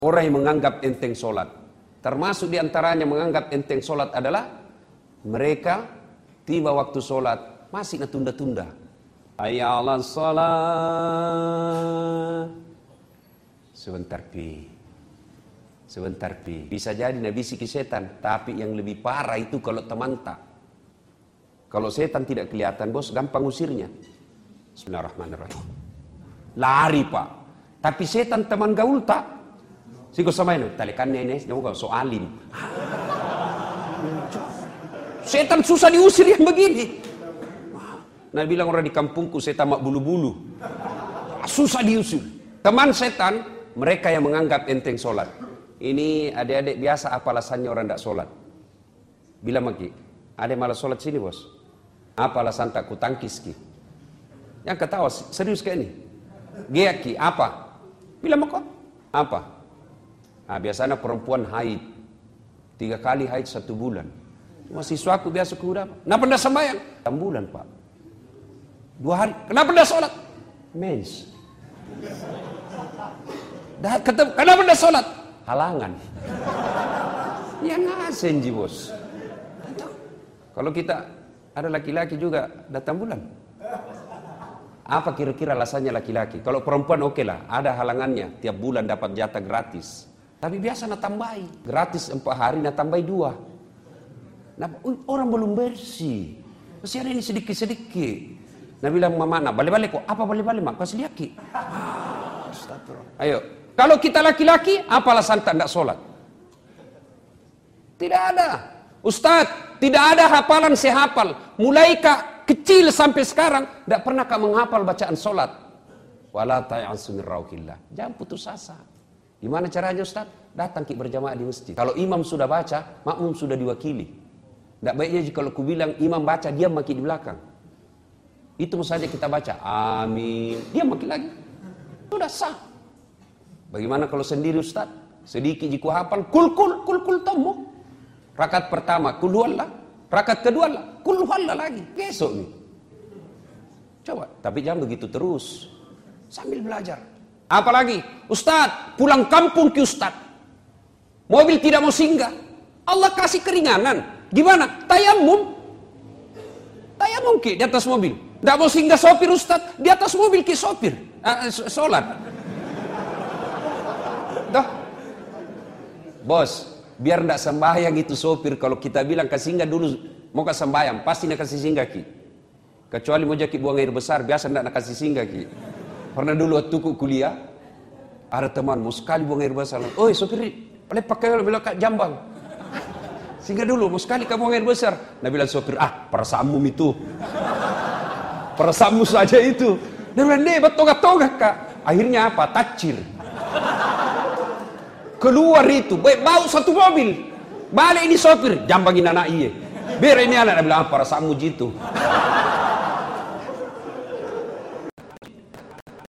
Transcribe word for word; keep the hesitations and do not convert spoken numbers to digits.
Orang yang menganggap enteng sholat, termasuk diantaranya menganggap enteng sholat adalah mereka tiba waktu sholat masih tunda-tunda. Hayya 'alas shalah. Sebentar pi, sebentar pi. Bisa jadi nabi bisikin setan, tapi yang lebih parah itu kalau teman tak. Kalau setan tidak kelihatan bos, gampang usirnya. Bismillahirrahmanirrahim. Lari pak. Tapi setan teman gaul tak. Siko sama ini, talikan nenek, jangan kau soalim. Setan susah diusir yang begini. Nah bilang orang di kampungku setan mak bulu-bulu. Susah diusir. Teman setan, mereka yang menganggap enteng sholat. Ini adik-adik biasa apa alasannya orang tidak sholat? Bilang lagi, ada malah sholat sini bos. Apa alasan tak ku tangkis ki? Yang ketawa serius kayak ini. Geak ki, apa? Bilang kok? Apa? Nah, biasanya perempuan haid tiga kali haid satu bulan. Mahasiswaku biasa kuda. Kenapa tidak sembahyang? enam bulan pak. Dua hari. Kenapa tidak sholat? Mens. Kenapa tidak sholat? Halangan. Ya ngasen ji bos. Kalau kita ada laki-laki juga datang bulan. Apa kira-kira alasannya laki-laki? Kalau perempuan oke lah, ada halangannya. Tiap bulan dapat jatah gratis. Tapi biasa nak tambahi. Gratis empat hari nak tambahi dua. Nah, orang belum bersih. Masih ada ini sedikit-sedikit. Nah bilang mama nak balik-balik kok. Apa balik-balik mak? Kasih liaki. Ah, ayo. Kalau kita laki-laki, apa alasan tak nak sholat? Tidak ada. Ustadz, tidak ada hafalan sehafal. Mulai kak kecil sampai sekarang, tidak pernah kak menghafal bacaan sholat. Wala ta'asu min rauhillah. Jangan putus asa. Gimana caranya Ustaz? Datang ki berjamaah di masjid. Kalau imam sudah baca, makmum sudah diwakili. Tidak baiknya jika kalau ku bilang imam baca, diam maki di belakang. Itu saja kita baca. Amin. Diam maki lagi. Sudah sah. Bagaimana kalau sendiri Ustaz? Sedikit jika hafal, kul kul kul kul tomo. Rakaat pertama, kul huwallah. Rakaat kedua lah, kul huwallah lagi. Besok nih. Coba. Tapi jangan begitu terus. Sambil belajar. Apalagi, Ustadz, pulang kampung ke Ustadz. Mobil tidak mau singgah. Allah kasih keringanan. Gimana? Tayamum. Tayamum ki di atas mobil. Tidak mau singgah sopir Ustadz. Di atas mobil ki sopir. Uh, sholat. Dah. Bos, biar tidak sembahyang itu sopir. Kalau kita bilang ke singgah dulu. Mau ke sembahyang. Pasti nak kasih singgah ki. Kecuali mau jadi buang air besar. Biasa tidak nak kasih singgah ki. Pernah dulu waktu kuliah, ada teman mau sekali buang air besar. Oi sopir, boleh pakai belok kat Jambang. Singgah dulu, mau sekali kamu buang air besar. Nah bilang sopir, ah perasaanmu itu. Perasaanmu saja itu. Dia bilang, nih bertogak-togak kak. Akhirnya apa? Takcir. Keluar itu, baik bau satu mobil. Balik ini sopir, Jambangin anak iya. Biar ini anak, dia bilang, ah perasaanmu gitu.